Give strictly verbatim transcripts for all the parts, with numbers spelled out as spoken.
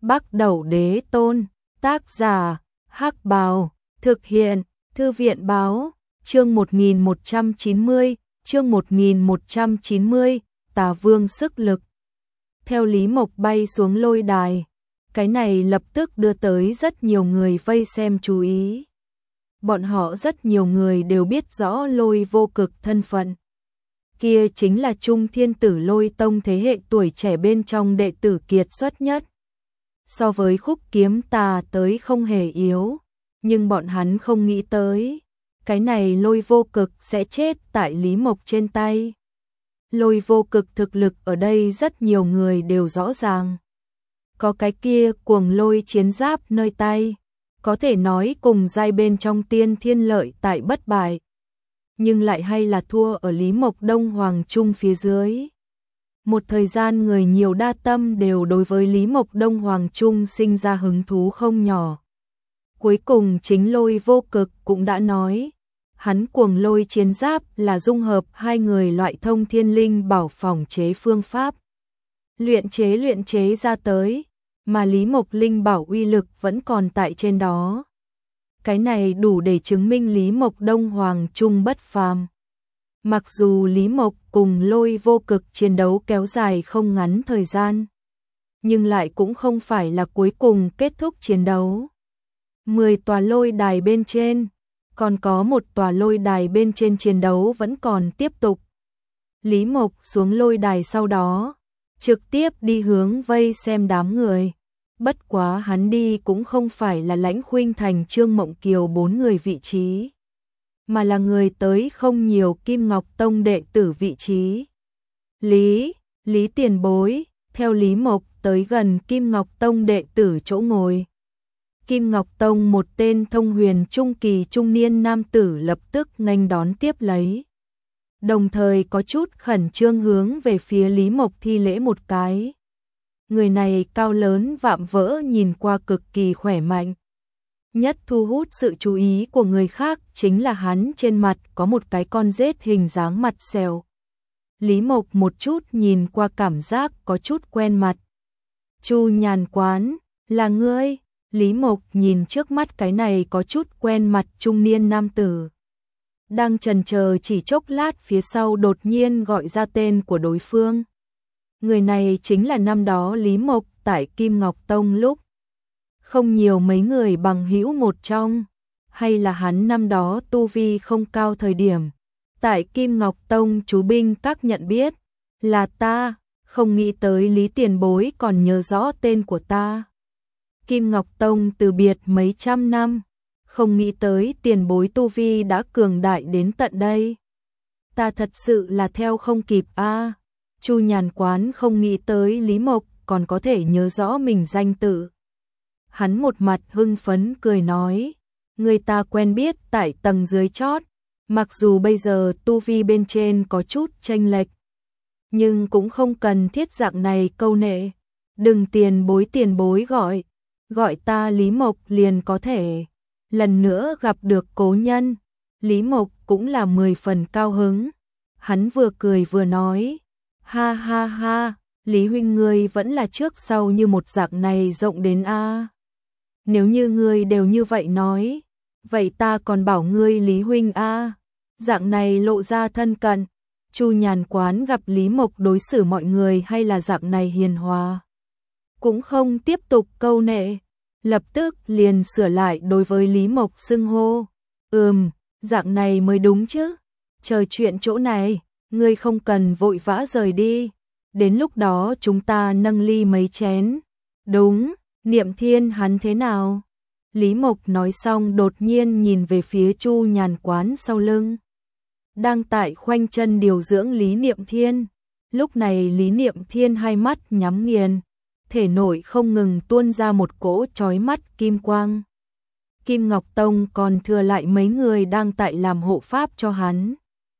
Bắc Đẩu Đế Tôn, tác giả, Hắc Bào, thực hiện, Thư viện Báo, chương một nghìn một trăm chín mươi, chương một nghìn một trăm chín mươi, Tà Vương sức lực. Theo Lý Mộc bay xuống lôi đài, cái này lập tức đưa tới rất nhiều người vây xem chú ý. Bọn họ rất nhiều người đều biết rõ Lôi Vô Cực thân phận. Kia chính là Trung Thiên Tử Lôi Tông thế hệ tuổi trẻ bên trong đệ tử kiệt xuất nhất. So với Khúc Kiếm Tà tới không hề yếu, nhưng bọn hắn không nghĩ tới, cái này Lôi Vô Cực sẽ chết tại Lý Mộc trên tay. Lôi Vô Cực thực lực ở đây rất nhiều người đều rõ ràng. Có cái kia cuồng lôi chiến giáp nơi tay, có thể nói cùng giai bên trong tiên thiên lợi tại bất bại. Nhưng lại hay là thua ở Lý Mộc Đông Hoàng Trung phía dưới. Một thời gian người nhiều đa tâm đều đối với Lý Mộc Đông Hoàng Trung sinh ra hứng thú không nhỏ. Cuối cùng chính Lôi Vô Cực cũng đã nói, hắn cuồng lôi chiến giáp là dung hợp hai người loại thông thiên linh bảo phòng chế phương pháp. Luyện chế luyện chế ra tới, mà Lý Mộc linh bảo uy lực vẫn còn tại trên đó. Cái này đủ để chứng minh Lý Mộc Đông Hoàng Trung bất phàm. Mặc dù Lý Mộc cùng Lôi Vô Cực chiến đấu kéo dài không ngắn thời gian, nhưng lại cũng không phải là cuối cùng kết thúc chiến đấu. Mười tòa lôi đài bên trên, còn có một tòa lôi đài bên trên chiến đấu vẫn còn tiếp tục. Lý Mộc xuống lôi đài sau đó, trực tiếp đi hướng vây xem đám người. Bất quá hắn đi cũng không phải là Lãnh Khuynh Thành Trương Mộng Kiều bốn người vị trí, mà là người tới không nhiều Kim Ngọc Tông đệ tử vị trí. Lý, Lý tiền bối, theo Lý Mộc tới gần Kim Ngọc Tông đệ tử chỗ ngồi. Kim Ngọc Tông một tên thông huyền trung kỳ trung niên nam tử lập tức nghênh đón tiếp lấy. Đồng thời có chút khẩn trương hướng về phía Lý Mộc thi lễ một cái. Người này cao lớn vạm vỡ nhìn qua cực kỳ khỏe mạnh. Nhất thu hút sự chú ý của người khác chính là hắn trên mặt có một cái con rết hình dáng mặt sẹo. Lý Mộc một chút nhìn qua cảm giác có chút quen mặt. Chu Nhàn Quán, là ngươi? Lý Mộc nhìn trước mắt cái này có chút quen mặt trung niên nam tử. Đang chần chờ chỉ chốc lát phía sau đột nhiên gọi ra tên của đối phương. Người này chính là năm đó Lý Mộc tại Kim Ngọc Tông lúc không nhiều mấy người bằng hữu một trong, hay là hắn năm đó tu vi không cao thời điểm. Tại Kim Ngọc Tông chú binh các nhận biết, là ta, không nghĩ tới Lý tiền bối còn nhớ rõ tên của ta. Kim Ngọc Tông từ biệt mấy trăm năm, không nghĩ tới tiền bối tu vi đã cường đại đến tận đây. Ta thật sự là theo không kịp a. À. Chu Nhàn Quán không nghĩ tới Lý Mộc còn có thể nhớ rõ mình danh tự. Hắn một mặt hưng phấn cười nói, người ta quen biết tại tầng dưới chót, mặc dù bây giờ tu vi bên trên có chút chênh lệch, nhưng cũng không cần thiết dạng này câu nệ. Đừng tiền bối tiền bối gọi, gọi ta Lý Mộc liền có thể. Lần nữa gặp được cố nhân, Lý Mộc cũng là mười phần cao hứng. Hắn vừa cười vừa nói, ha ha ha, Lý huynh ngươi vẫn là trước sau như một dạng này rộng đến a. Nếu như ngươi đều như vậy nói, vậy ta còn bảo ngươi Lý huynh a. Dạng này lộ ra thân cận. Chu Nhàn Quán gặp Lý Mộc đối xử mọi người hay là dạng này hiền hòa, cũng không tiếp tục câu nệ, lập tức liền sửa lại đối với Lý Mộc xưng hô. Ừm, dạng này mới đúng chứ. Chờ chuyện chỗ này, ngươi không cần vội vã rời đi. Đến lúc đó chúng ta nâng ly mấy chén. Đúng, Niệm Thiên hắn thế nào? Lý Mộc nói xong đột nhiên nhìn về phía Chu Nhàn Quán sau lưng. Đang tại khoanh chân điều dưỡng Lý Niệm Thiên. Lúc này Lý Niệm Thiên hai mắt nhắm nghiền, thể nội không ngừng tuôn ra một cỗ chói mắt kim quang. Kim Ngọc Tông còn thừa lại mấy người đang tại làm hộ pháp cho hắn.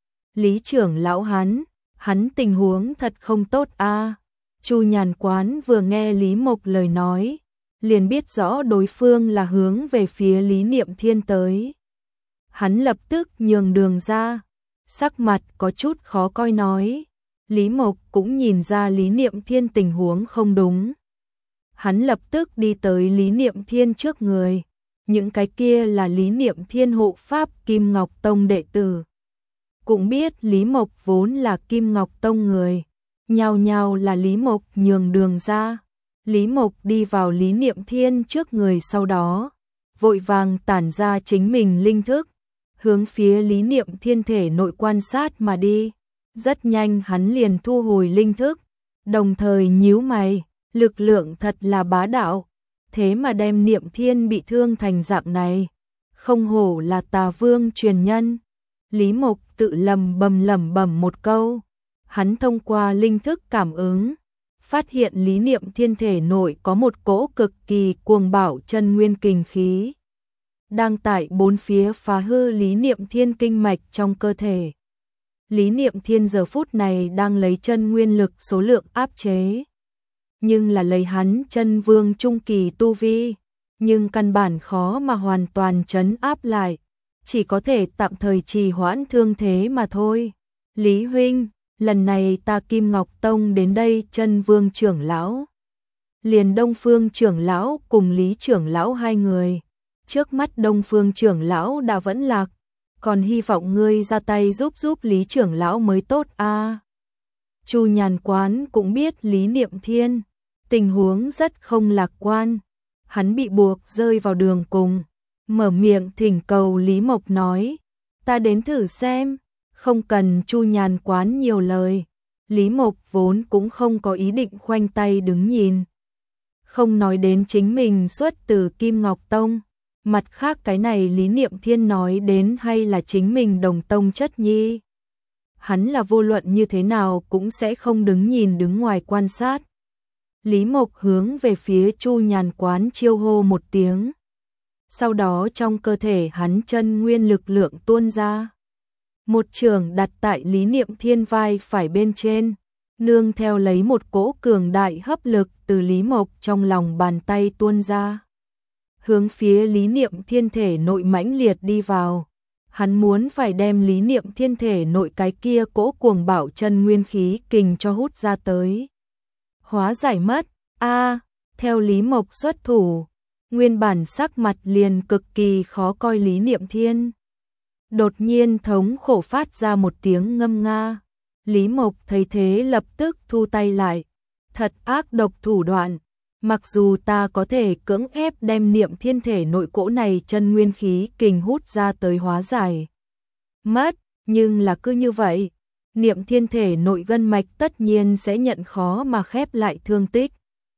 Lý trưởng lão hắn, hắn tình huống thật không tốt a. À. Chu Nhàn Quán vừa nghe Lý Mộc lời nói, liền biết rõ đối phương là hướng về phía Lý Niệm Thiên tới. Hắn lập tức nhường đường ra, sắc mặt có chút khó coi nói. Lý Mộc cũng nhìn ra Lý Niệm Thiên tình huống không đúng. Hắn lập tức đi tới Lý Niệm Thiên trước người. Những cái kia là Lý Niệm Thiên hộ pháp Kim Ngọc Tông đệ tử. Cũng biết Lý Mộc vốn là Kim Ngọc Tông người. Nhao nhao là Lý Mộc nhường đường ra. Lý Mộc đi vào Lý Niệm Thiên trước người, sau đó vội vàng tản ra chính mình linh thức, hướng phía Lý Niệm Thiên thể nội quan sát mà đi. Rất nhanh hắn liền thu hồi linh thức, đồng thời nhíu mày, lực lượng thật là bá đạo, thế mà đem Niệm Thiên bị thương thành dạng này, không hổ là Tà Vương truyền nhân. Lý Mộc tự lầm bầm lẩm bẩm một câu, hắn thông qua linh thức cảm ứng, phát hiện Lý Niệm Thiên thể nội có một cỗ cực kỳ cuồng bạo chân nguyên kình khí, đang tại bốn phía phá hư Lý Niệm Thiên kinh mạch trong cơ thể. Lý Niệm Thiên giờ phút này đang lấy chân nguyên lực số lượng áp chế, nhưng là lấy hắn chân vương trung kỳ tu vi, nhưng căn bản khó mà hoàn toàn trấn áp lại, chỉ có thể tạm thời trì hoãn thương thế mà thôi. Lý huynh, lần này ta Kim Ngọc Tông đến đây chân vương trưởng lão, liền Đông Phương trưởng lão cùng Lý trưởng lão hai người. Trước mắt Đông Phương trưởng lão đã vẫn lạc, còn hy vọng ngươi ra tay giúp giúp Lý trưởng lão mới tốt a. À, Chu Nhàn Quán cũng biết Lý Niệm Thiên tình huống rất không lạc quan, hắn bị buộc rơi vào đường cùng, mở miệng thỉnh cầu Lý Mộc nói, ta đến thử xem. Không cần Chu Nhàn Quán nhiều lời, Lý Mộc vốn cũng không có ý định khoanh tay đứng nhìn. Không nói đến chính mình xuất từ Kim Ngọc Tông, mặt khác cái này Lý Niệm Thiên nói đến hay là chính mình đồng tông chất nhi. Hắn là vô luận như thế nào cũng sẽ không đứng nhìn đứng ngoài quan sát. Lý Mộc hướng về phía Chu Nhàn Quán chiêu hô một tiếng. Sau đó trong cơ thể hắn chân nguyên lực lượng tuôn ra. Một trường đặt tại Lý Niệm Thiên vai phải bên trên, nương theo lấy một cỗ cường đại hấp lực từ Lý Mộc trong lòng bàn tay tuôn ra, hướng phía Lý Niệm Thiên thể nội mãnh liệt đi vào. Hắn muốn phải đem Lý Niệm Thiên thể nội cái kia cỗ cuồng bạo chân nguyên khí kình cho hút ra tới, hóa giải mất. A, à, theo Lý Mộc xuất thủ, nguyên bản sắc mặt liền cực kỳ khó coi Lý Niệm Thiên đột nhiên thống khổ phát ra một tiếng ngâm nga. Lý Mộc thấy thế lập tức thu tay lại. Thật ác độc thủ đoạn, mặc dù ta có thể cưỡng ép đem Niệm Thiên thể nội cỗ này chân nguyên khí kình hút ra tới hóa giải mất, nhưng là cứ như vậy, Niệm Thiên thể nội gân mạch tất nhiên sẽ nhận khó mà khép lại thương tích.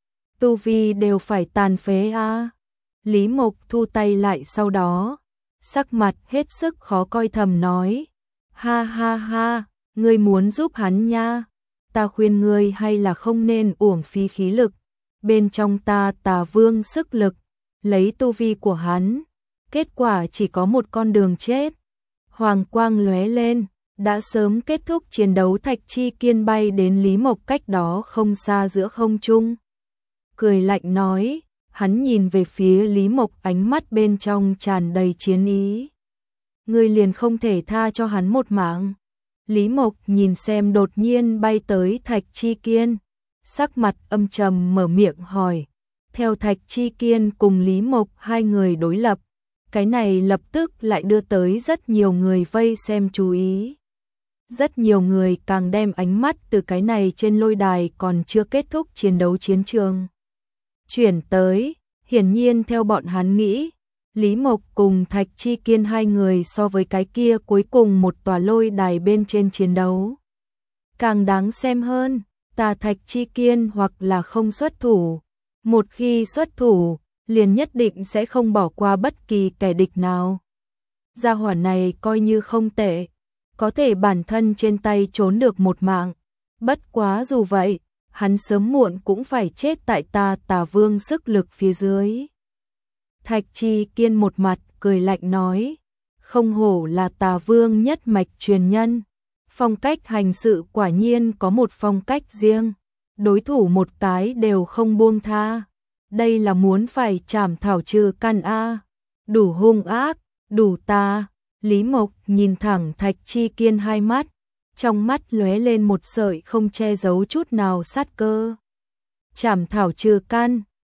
Tu vi đều phải tàn phế a. À. Lý Mộc thu tay lại, sau đó sắc mặt hết sức khó coi thầm nói, ha ha ha, ngươi muốn giúp hắn nha, ta khuyên ngươi hay là không nên uổng phí khí lực, bên trong ta Tà Vương sức lực, lấy tu vi của hắn, kết quả chỉ có một con đường chết. Hoàng quang lóe lên, đã sớm kết thúc chiến đấu Thạch Chi Kiên bay đến Lý Mộc cách đó không xa giữa không trung, cười lạnh nói. Hắn nhìn về phía Lý Mộc, ánh mắt bên trong tràn đầy chiến ý. Ngươi liền không thể tha cho hắn một mạng? Lý Mộc nhìn xem đột nhiên bay tới Thạch Chi Kiên, sắc mặt âm trầm mở miệng hỏi. Theo Thạch Chi Kiên cùng Lý Mộc hai người đối lập, cái này lập tức lại đưa tới rất nhiều người vây xem chú ý. Rất nhiều người càng đem ánh mắt từ cái này trên lôi đài còn chưa kết thúc chiến đấu chiến trường chuyển tới. Hiển nhiên theo bọn hắn nghĩ, Lý Mộc cùng Thạch Chi Kiên hai người so với cái kia cuối cùng một tòa lôi đài bên trên chiến đấu càng đáng xem hơn. Ta Thạch Chi Kiên hoặc là không xuất thủ, một khi xuất thủ liền nhất định sẽ không bỏ qua bất kỳ kẻ địch nào. Gia hỏa này coi như không tệ, có thể bản thân trên tay trốn được một mạng, bất quá dù vậy, hắn sớm muộn cũng phải chết tại ta Tà Vương sức lực phía dưới. Thạch Chi Kiên một mặt cười lạnh nói, không hổ là Tà Vương nhất mạch truyền nhân, phong cách hành sự quả nhiên có một phong cách riêng, đối thủ một cái đều không buông tha, đây là muốn phải trảm thảo trừ căn a, đủ hung ác, đủ tà. Lý Mộc nhìn thẳng Thạch Chi Kiên hai mắt, trong mắt lóe lên một sợi không che giấu chút nào sát cơ. Trảm thảo trừ căn,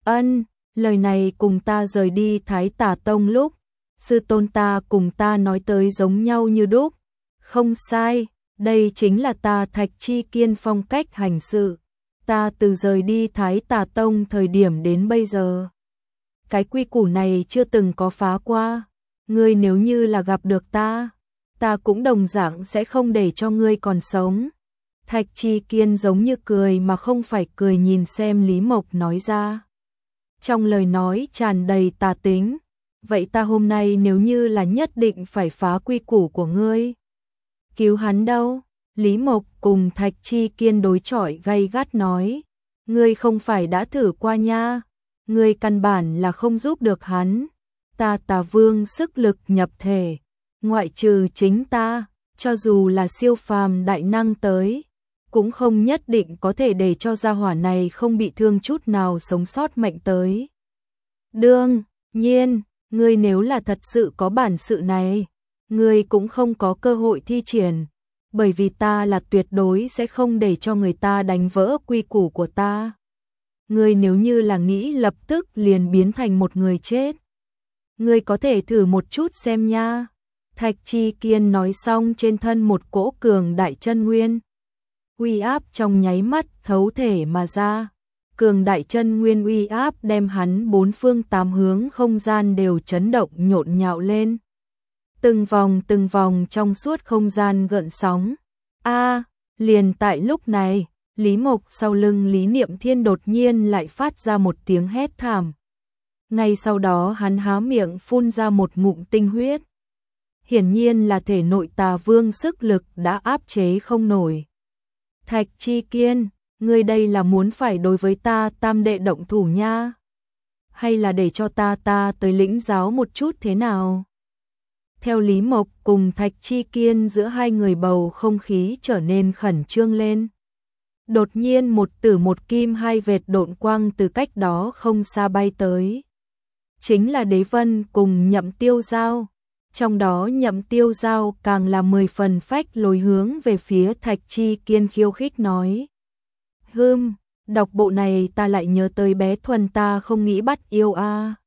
Ân, lời này cùng ta rời đi Thái Tà Tông lúc, sư tôn ta cùng ta nói tới giống nhau như đúc. Không sai, đây chính là ta Thạch Chi Kiên phong cách hành sự. Ta từ rời đi Thái Tà Tông thời điểm đến bây giờ. Cái quy củ này chưa từng có phá qua. Ngươi nếu như là gặp được ta, ta cũng đồng dạng sẽ không để cho ngươi còn sống. Thạch Chi Kiên giống như cười mà không phải cười nhìn xem Lý Mộc nói ra. Trong lời nói tràn đầy tà tính. Vậy ta hôm nay nếu như là nhất định phải phá quy củ của ngươi. Cứu hắn đâu? Lý Mộc cùng Thạch Chi Kiên đối chọi gay gắt nói. Ngươi không phải đã thử qua nha. Ngươi căn bản là không giúp được hắn. Ta Tà Vương sức lực nhập thể. Ngoại trừ chính ta, cho dù là siêu phàm đại năng tới, cũng không nhất định có thể để cho gia hỏa này không bị thương chút nào sống sót mệnh tới. Đương nhiên, ngươi nếu là thật sự có bản sự này, ngươi cũng không có cơ hội thi triển, bởi vì ta là tuyệt đối sẽ không để cho người ta đánh vỡ quy củ của ta. Ngươi nếu như là nghĩ lập tức liền biến thành một người chết, ngươi có thể thử một chút xem nha. Thạch Chi Kiên nói xong trên thân một cỗ cường đại chân nguyên. Uy áp trong nháy mắt thấu thể mà ra. Cường đại chân nguyên uy áp đem hắn bốn phương tám hướng không gian đều chấn động nhộn nhạo lên. Từng vòng từng vòng trong suốt không gian gợn sóng. A, liền tại lúc này, Lý Mộc sau lưng Lý Niệm Thiên đột nhiên lại phát ra một tiếng hét thảm. Ngay sau đó hắn há miệng phun ra một ngụm tinh huyết. Hiển nhiên là thể nội Tà Vương sức lực đã áp chế không nổi. Thạch Chi Kiên, ngươi đây là muốn phải đối với ta tam đệ động thủ nha? Hay là để cho ta ta tới lĩnh giáo một chút thế nào? Theo Lý Mộc cùng Thạch Chi Kiên giữa hai người bầu không khí trở nên khẩn trương lên. Đột nhiên một tử một kim hai vệt độn quang từ cách đó không xa bay tới. Chính là Đế Vân cùng Nhậm Tiêu Giao. Trong đó Nhậm Tiêu Giao càng là mười phần phách lối hướng về phía Thạch Chi Kiên khiêu khích nói. Hừm, đọc bộ này ta lại nhớ tới bé Thuần ta không nghĩ bắt yêu a.